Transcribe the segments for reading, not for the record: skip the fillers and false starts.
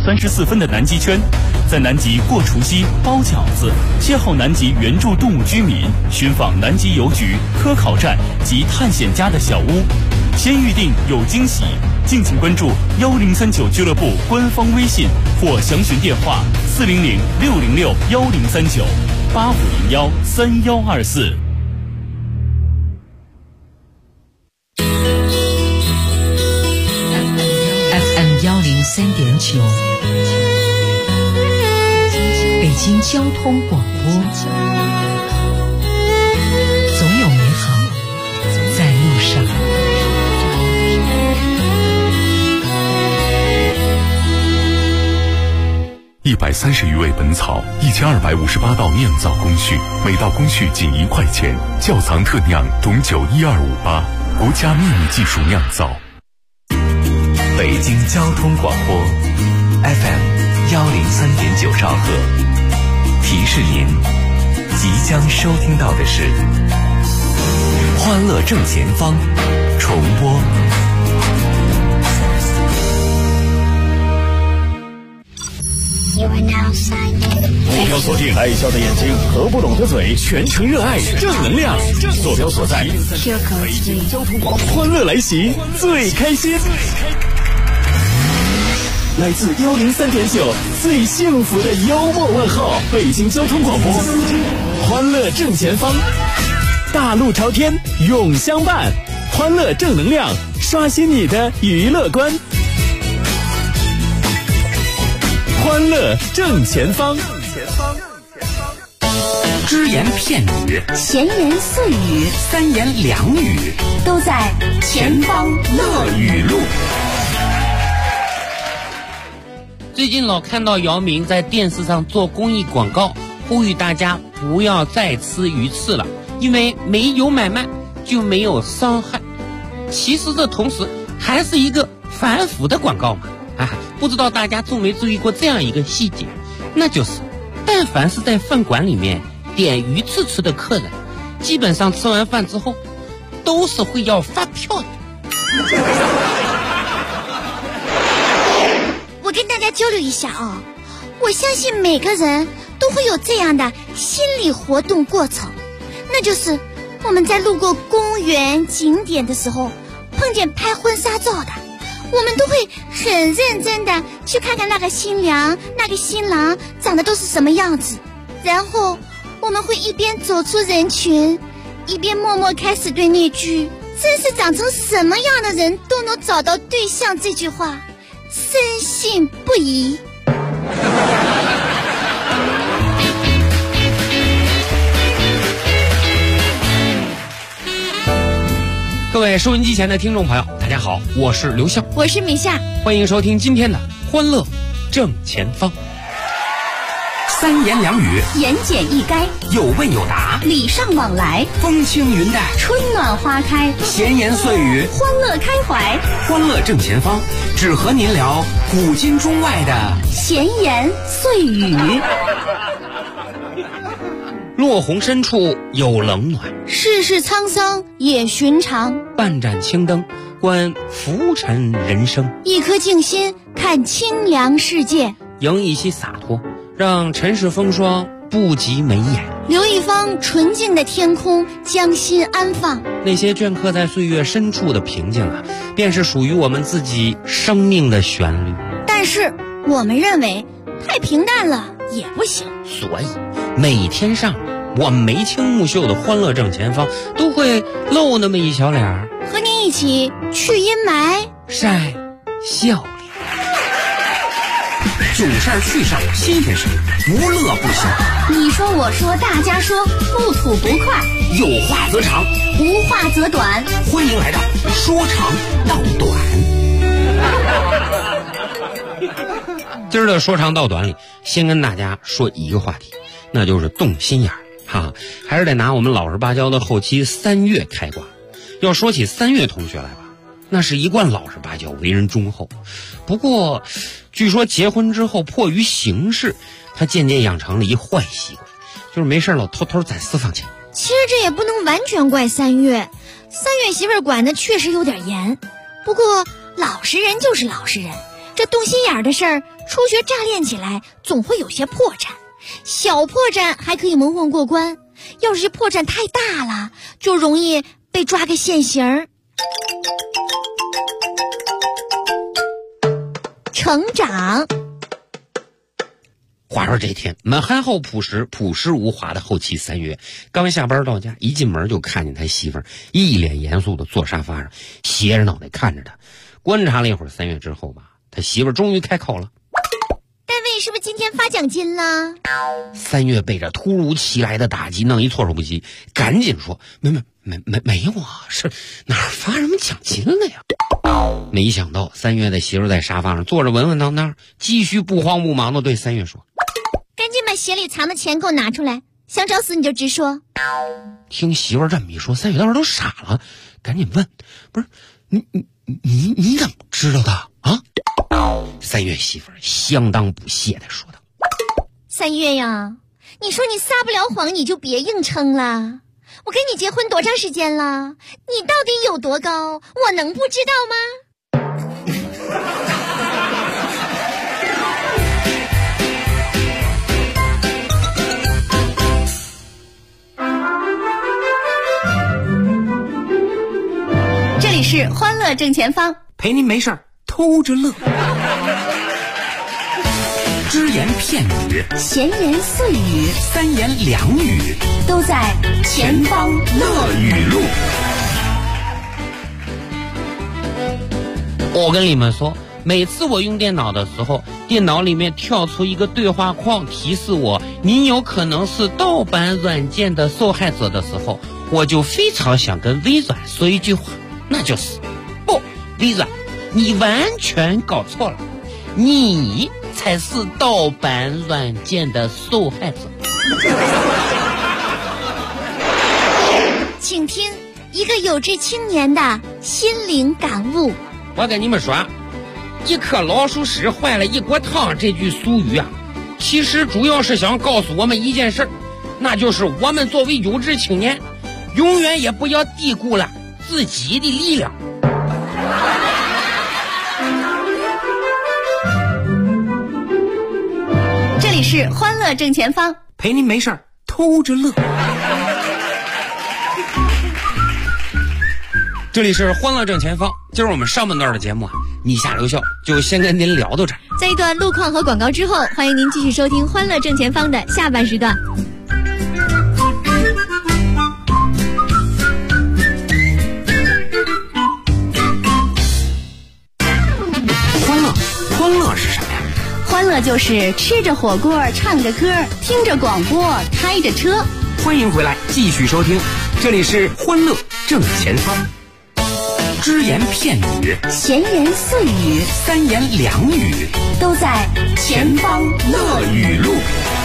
34分的南极圈，在南极过除夕、包饺子，邂逅南极原住动物居民，寻访南极邮局、科考站及探险家的小屋。先预定有惊喜，敬请关注1039俱乐部官方微信或详询电话400-606-1039-8501-3124。 103.9，北京交通广播，总有美好在路上。 130余味本草，1258道酿造工序，每道工序仅1块钱。窖藏特酿种酒12588，国家秘密技术酿造。 北京交通广播 FM 103.9兆赫，提示您即将收听到的是欢乐正前方重播。 目标锁定爱笑的眼睛和不懂的嘴，全程热爱正能量。坐标所在北京交通广播，欢乐来袭，最开心。来自103.9最幸福的幽默问候，北京交通广播，欢乐正前方，大路朝天永相伴，欢乐正能量，刷新你的娱乐观。欢乐正前方， 只言片语， 闲言碎语， 三言两语， 都在前方乐语录。 最近老看到姚明在电视上做公益广告，呼吁大家不要再吃鱼翅了，因为没有买卖就没有伤害。其实这同时还是一个反腐的广告嘛。不知道大家注没注意过这样一个细节，那就是但凡是在饭馆里面点鱼翅吃的客人，基本上吃完饭之后都是会要发票的。 我跟大家交流一下啊，我相信每个人都会有这样的心理活动过程，那就是我们在路过公园景点的时候，碰见拍婚纱照的，我们都会很认真的去看看那个新娘那个新郎长得都是什么样子，然后我们会一边走出人群，一边默默开始对那句真是长成什么样的人都能找到对象这句话深信不疑。 各位收音机前的听众朋友，大家好，我是刘笑， 我是米夏， 欢迎收听今天的欢乐正前方。 三言两语， 言简意赅， 有问有答， 礼尚往来， 风轻云淡， 春暖花开， 闲言碎语， 欢乐开怀。 欢乐正前方，只和您聊古今中外的闲言碎语。 落红深处有冷暖， 世事沧桑也寻常。 半盏青灯观浮沉人生， 一颗静心看清凉世界。 迎一些洒脱，让尘世风霜不及眉眼。 留一方纯净的天空，将心安放。 那些镌刻在岁月深处的平静啊，便是属于我们自己生命的旋律。 但是我们认为太平淡了也不行， 所以每天上午我们眉清目秀的欢乐正前方都会露那么一小脸儿， 和您一起去阴霾晒笑脸。 囧事儿趣事儿新鲜事，无乐不休。 你说我说大家说，不吐不快， 有话则长， 无话则短。 欢迎来到说长道短。 今儿的说长道短里，先跟大家说一个话题，那就是动心眼儿哈，还是得拿我们老实巴交的后期3月开挂。要说起3月同学来吧，那是一贯老实巴交，为人忠厚。不过据说结婚之后迫于形势，他渐渐养成了一坏习惯，就是没事老偷偷攒私房钱。 其实这也不能完全怪3月媳妇儿管的确实有点严，不过老实人就是老实人，这动心眼的事儿初学乍练起来总会有些破绽，小破绽还可以蒙混过关，要是破绽太大了，就容易被抓个现行。成长。 话说这天满汉好朴实无华的后期3月刚下班到家，一进门就看见他媳妇儿一脸严肃的坐沙发上，斜着脑袋看着他。观察了一会儿3月之后吧，他媳妇儿终于开口了： 单位是不是今天发奖金了 ？3月被这突如其来的打击弄一措手不及，赶紧说：没有啊，是哪儿发什么奖金了呀？没想到3月的媳妇在沙发上坐着稳稳当当，继续不慌不忙地对3月说： 赶紧把鞋里藏的钱给我拿出来，想找死你就直说。 听媳妇这么一说，3月当时都傻了，赶紧问：不是你怎么知道的啊？3月媳妇相当不屑地说道 ：3月呀，你说你撒不了谎你就别硬撑了，我跟你结婚多长时间了？你到底有多高？我能不知道吗？这里是欢乐正前方， 陪您没事儿偷着乐。只言片语， 闲言碎语， 三言两语， 都在前方乐语录。 我跟你们说，每次我用电脑的时候，电脑里面跳出一个对话框提示我你有可能是盗版软件的受害者的时候，我就非常想跟微软说一句话，那就是不，微软，你完全搞错了，你才是盗版软件的受害者。 请听一个有志青年的心灵感悟。 我跟你们说，一颗老鼠屎坏了一锅汤这句俗语啊，其实主要是想告诉我们一件事，那就是我们作为有志青年，永远也不要低估了自己的力量。 这里是欢乐正前方， 陪您没事儿偷着乐。 这里是欢乐正前方，今儿我们上半段的节目啊，你下留校就先跟您聊到这儿。 在一段路况和广告之后，欢迎您继续收听欢乐正前方的下半时段。 欢乐是什么呀？ 欢乐就是吃着火锅，唱着歌，听着广播，开着车。 欢迎回来，继续收听，这里是欢乐正前方。只言片语， 闲言碎语， 三言两语， 都在前方乐语录。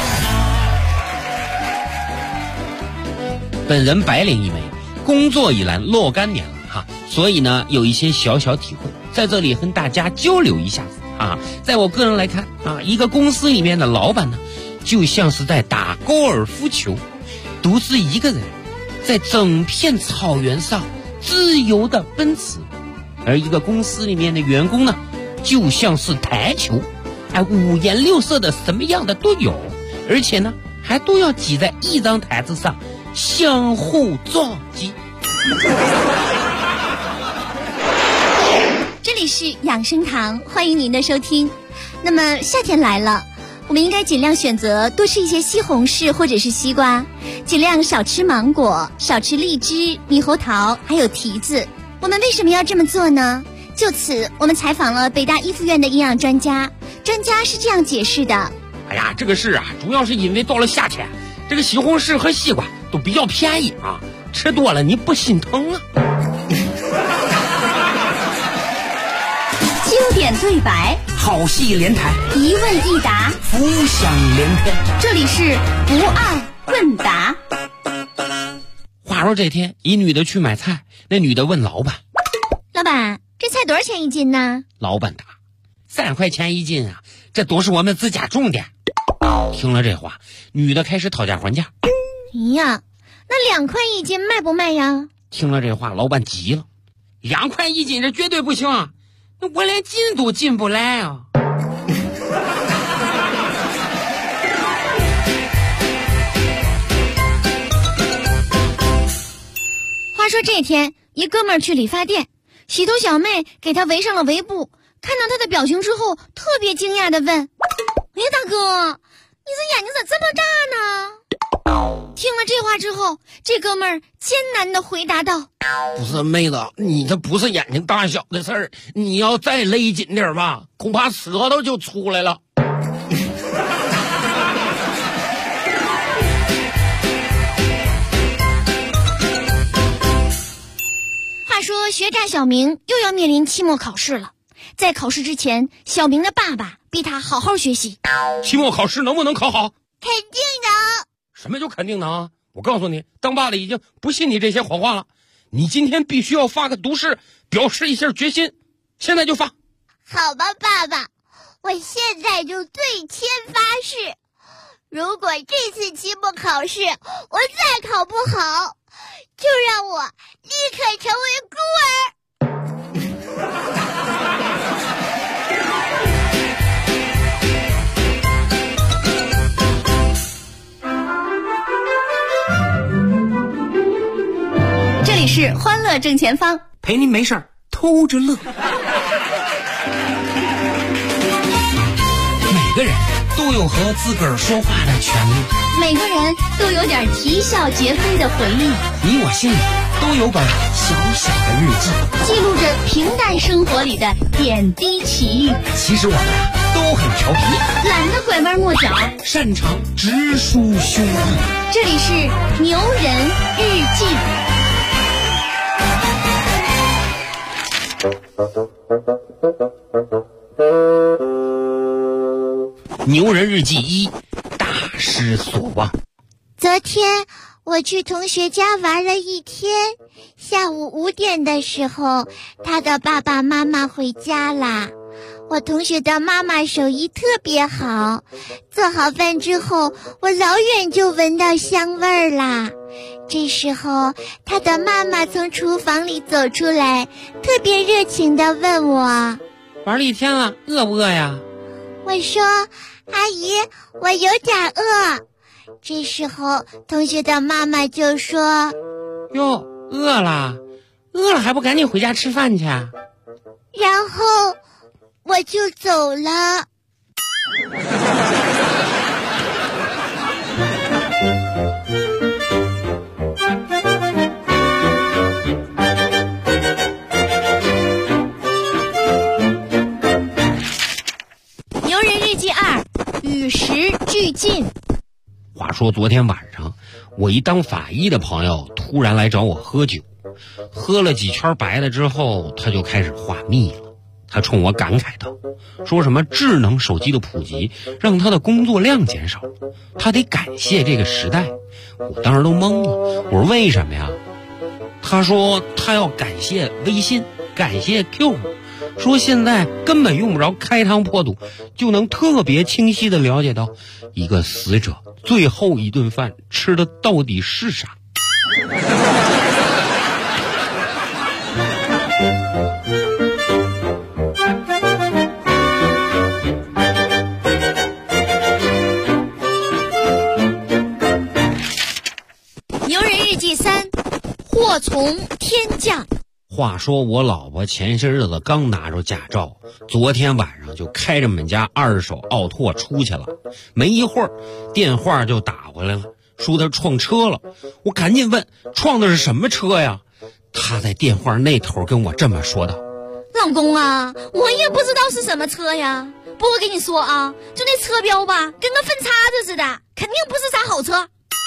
本人白领一枚，工作已然若干年了哈，所以呢有一些小小体会，在这里和大家交流一下子啊。在我个人来看啊，一个公司里面的老板呢，就像是在打高尔夫球，独自一个人在整片草原上自由的奔驰，而一个公司里面的员工呢，就像是台球，五颜六色的什么样的都有，而且呢还都要挤在一张台子上相互撞击。 这里是养生堂，欢迎您的收听。那么夏天来了，我们应该尽量选择多吃一些西红柿或者是西瓜，尽量少吃芒果，少吃荔枝、猕猴桃还有提子。我们为什么要这么做呢？就此我们采访了北大医附院的营养专家，专家是这样解释的。 哎呀，这个事啊，主要是因为到了夏天，这个西红柿和西瓜都比较便宜啊，吃多了你不心疼啊。 经典对白， 好戏连台， 一问一答， 浮想联翩。 这里是不二问答。 话说这天，一女的去买菜，那女的问老板： 老板，这菜多少钱一斤呢？ 老板答：3块钱一斤啊，这都是我们自家种的。听了这话，女的开始讨价还价。 哎呀，那2块一斤卖不卖呀？ 听了这话，老板急了：2块一斤这绝对不行，那我连进都进不来啊！ 说这天，一哥们儿去理发店，洗头小妹给他围上了围布，看到他的表情之后，特别惊讶地问：“哎，大哥，你这眼睛咋这么大呢？”听了这话之后，这哥们儿艰难地回答道：“ 不是妹子，你这不是眼睛大小的事儿，你要再勒紧点吧，恐怕舌头就出来了。” 话说学渣小明又要面临期末考试了，在考试之前，小明的爸爸逼他好好学习。 期末考试能不能考好？ 肯定的。 什么就肯定的啊？我告诉你，当爸的已经不信你这些谎话了。你今天必须要发个毒誓，表示一下决心。现在就发。 好吧，爸爸，我现在就对天发誓，如果这次期末考试我再考不好，就让我立刻成为孤儿。这里是欢乐正前方， 陪您没事儿偷着乐。每个人都有和自个儿说话的权利， 每个人都有点啼笑皆非的回忆， 你我心里都有本小小的日记， 记录着平淡生活里的点滴奇遇。 其实我们都很调皮， 懒得拐弯抹角， 擅长直抒胸臆。 这里是牛人日记。 牛人日记1，大失所望。 昨天我去同学家玩了一天，下午5点的时候，他的爸爸妈妈回家啦。我同学的妈妈手艺特别好，做好饭之后，我老远就闻到香味儿啦。这时候，他的妈妈从厨房里走出来，特别热情地问我：“ 玩了一天了，饿不饿呀？” 我说：“阿姨，我有点饿。”这时候，同学的妈妈就说：“ 哟，饿了还不赶紧回家吃饭去啊？” 然后我就走了。牛人日记2，与时俱进。 话说昨天晚上，我一当法医的朋友突然来找我喝酒，喝了几圈白的之后，他就开始话密了。他冲我感慨道，说什么智能手机的普及让他的工作量减少了，他得感谢这个时代。我当时都懵了，我说为什么呀？他说他要感谢微信，感谢 QQ， 说现在根本用不着开膛破肚，就能特别清晰地了解到一个死者最后一顿饭吃的到底是啥。 牛人日记3，祸从天降。 话说我老婆前些日子刚拿着驾照，昨天晚上就开着我们家2手奥拓出去了，没一会儿电话就打回来了，说他撞车了。我赶紧问撞的是什么车呀？他在电话那头跟我这么说道：“ 老公啊，我也不知道是什么车呀，不过跟你说啊，就那车标吧，跟个粪叉子似的，肯定不是啥好车。”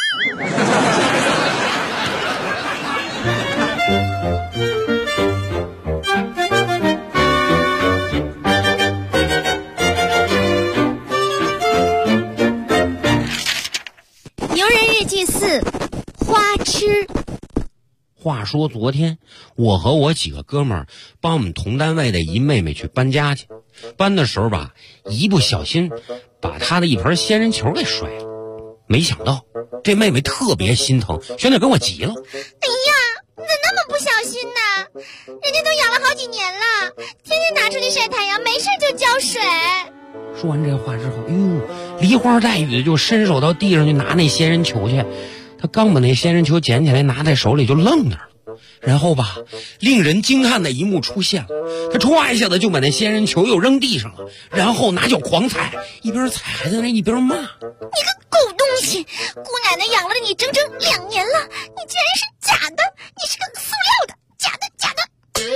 牛人日记4，花痴。 话说昨天我和我几个哥们儿帮我们同单位的一妹妹去搬家去，搬的时候吧，一不小心把她的一盆仙人球给摔了。没想到这妹妹特别心疼，选点跟我急了：“ 哎呀，你咋那么不小心呢？人家都养了好几年了，天天拿出去晒太阳，没事就浇水。” 说完这话之后，梨花带雨的就伸手到地上去拿那仙人球去。他刚把那仙人球捡起来拿在手里就愣那儿了， 然后吧，令人惊叹的一幕出现了，他歘一下子就把那仙人球又扔地上了，然后拿脚狂踩，一边踩还在那一边骂：“你个狗东西！姑奶奶养了你整整2年了，你竟然是假的！你是个塑料的，假的，假的！”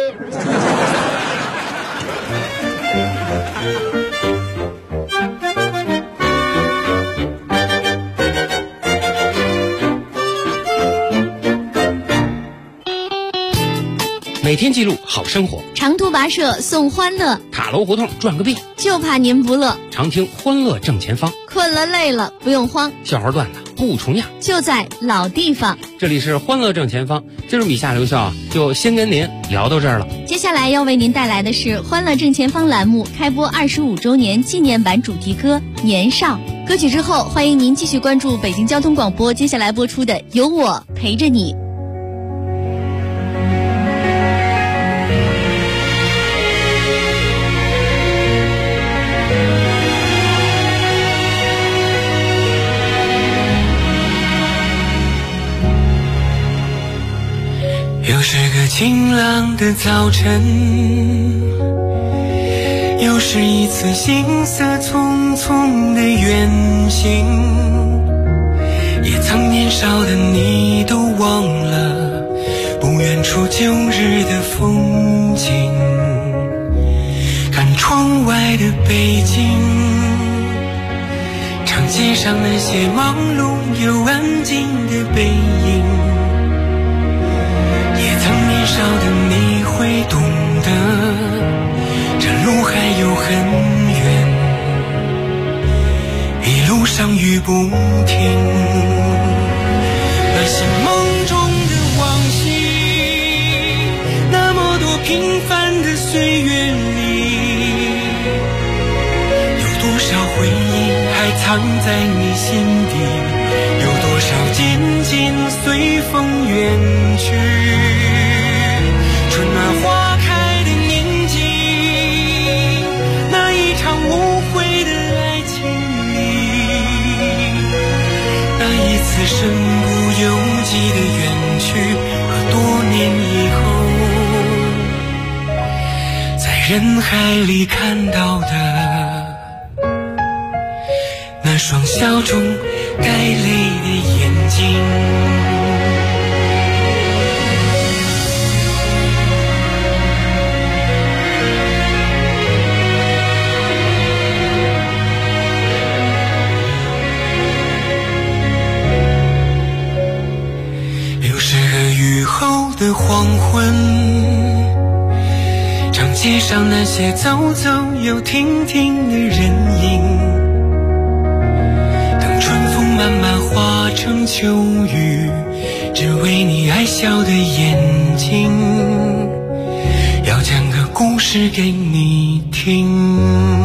每天记录好生活， 长途跋涉送欢乐， 塔楼胡同转个遍， 就怕您不乐。 常听欢乐正前方， 困了累了不用慌， 笑话段子不重样， 就在老地方。 这里是欢乐正前方，今儿米夏刘笑就先跟您聊到这儿了。 接下来要为您带来的是欢乐正前方栏目开播25周年纪念版主题歌《年少》。歌曲之后，欢迎您继续关注北京交通广播接下来播出的《有我陪着你》。 又是个晴朗的早晨，又是一次行色匆匆的远行，也曾年少的你都忘了不远处旧日的风景，看窗外的北京，长街上那些忙碌又安静的背影，年少的你会懂得，这路还有很远，一路上雨不停。那些梦中的往昔，那么多平凡的岁月里，有多少回忆还藏在你心底，有多少渐渐随风远去。春暖花开的年纪，那一场无悔的爱情里，那一次身不由己的远去，和多年以后在人海里看到的那双笑中带泪的眼睛。的黄昏，长街上那些走走又停停的人影，等春风慢慢化成秋雨，只为你爱笑的眼睛，要讲个故事给你听。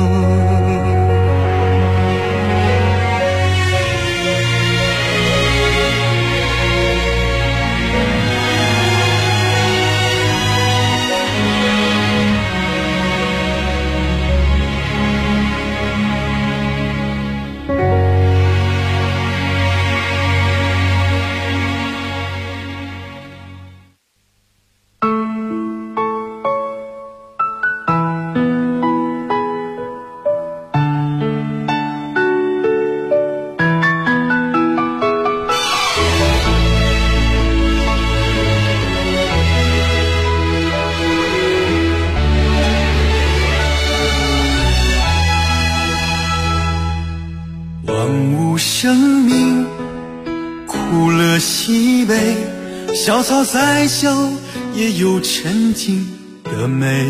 小草再小也有沉静的美，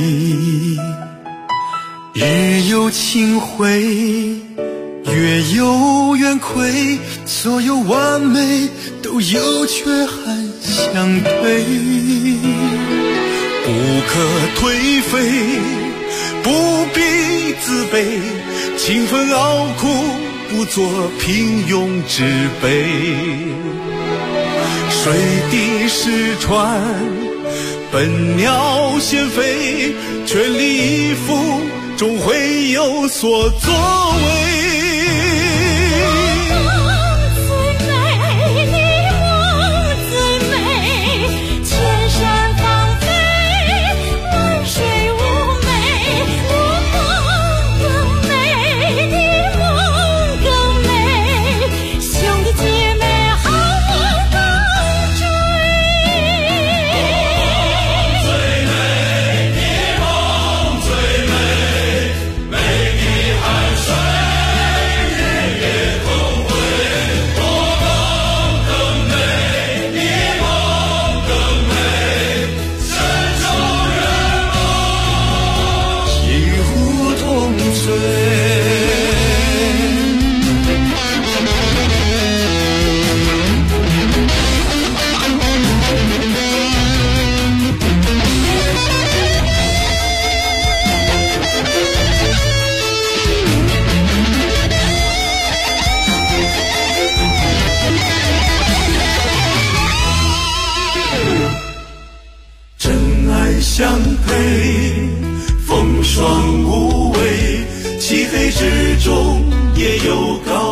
日有清辉，月有圆亏，所有完美都有缺憾相对，不可颓废，不必自卑，勤奋熬苦，不做平庸之辈。水滴石穿，笨鸟先飞，全力以赴，终会有所作为。 梦最美，你梦最美，千山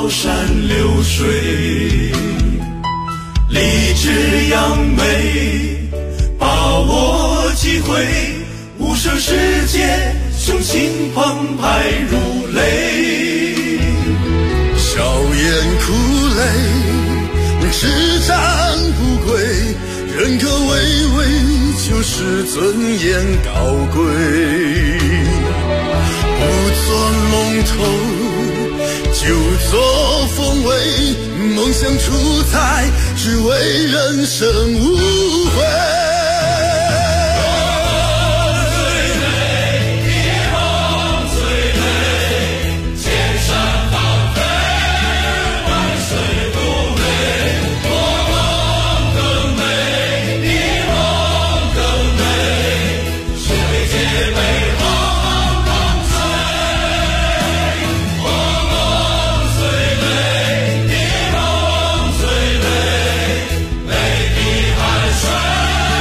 山流水，立志扬眉，把握机会，无声世界，雄心澎湃如雷。 笑颜苦泪，执掌不归，人格巍巍，就是尊严高贵。不做龙头，就做凤尾，梦想出彩，只为人生无悔。 水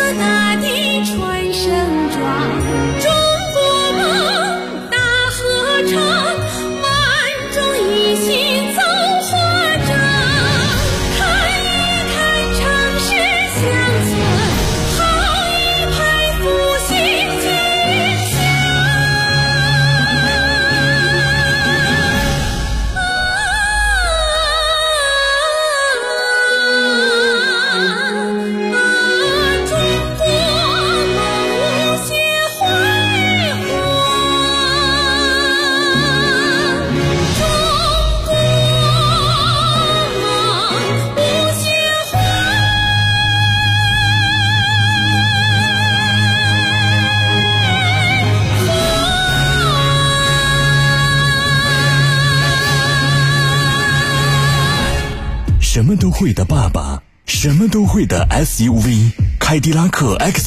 大地传声壮，中国梦大合唱，万众一心走华章。看一看城市乡村，好一派复兴景象。 什么都会的爸爸，什么都会的 SUV， 凯迪拉克 X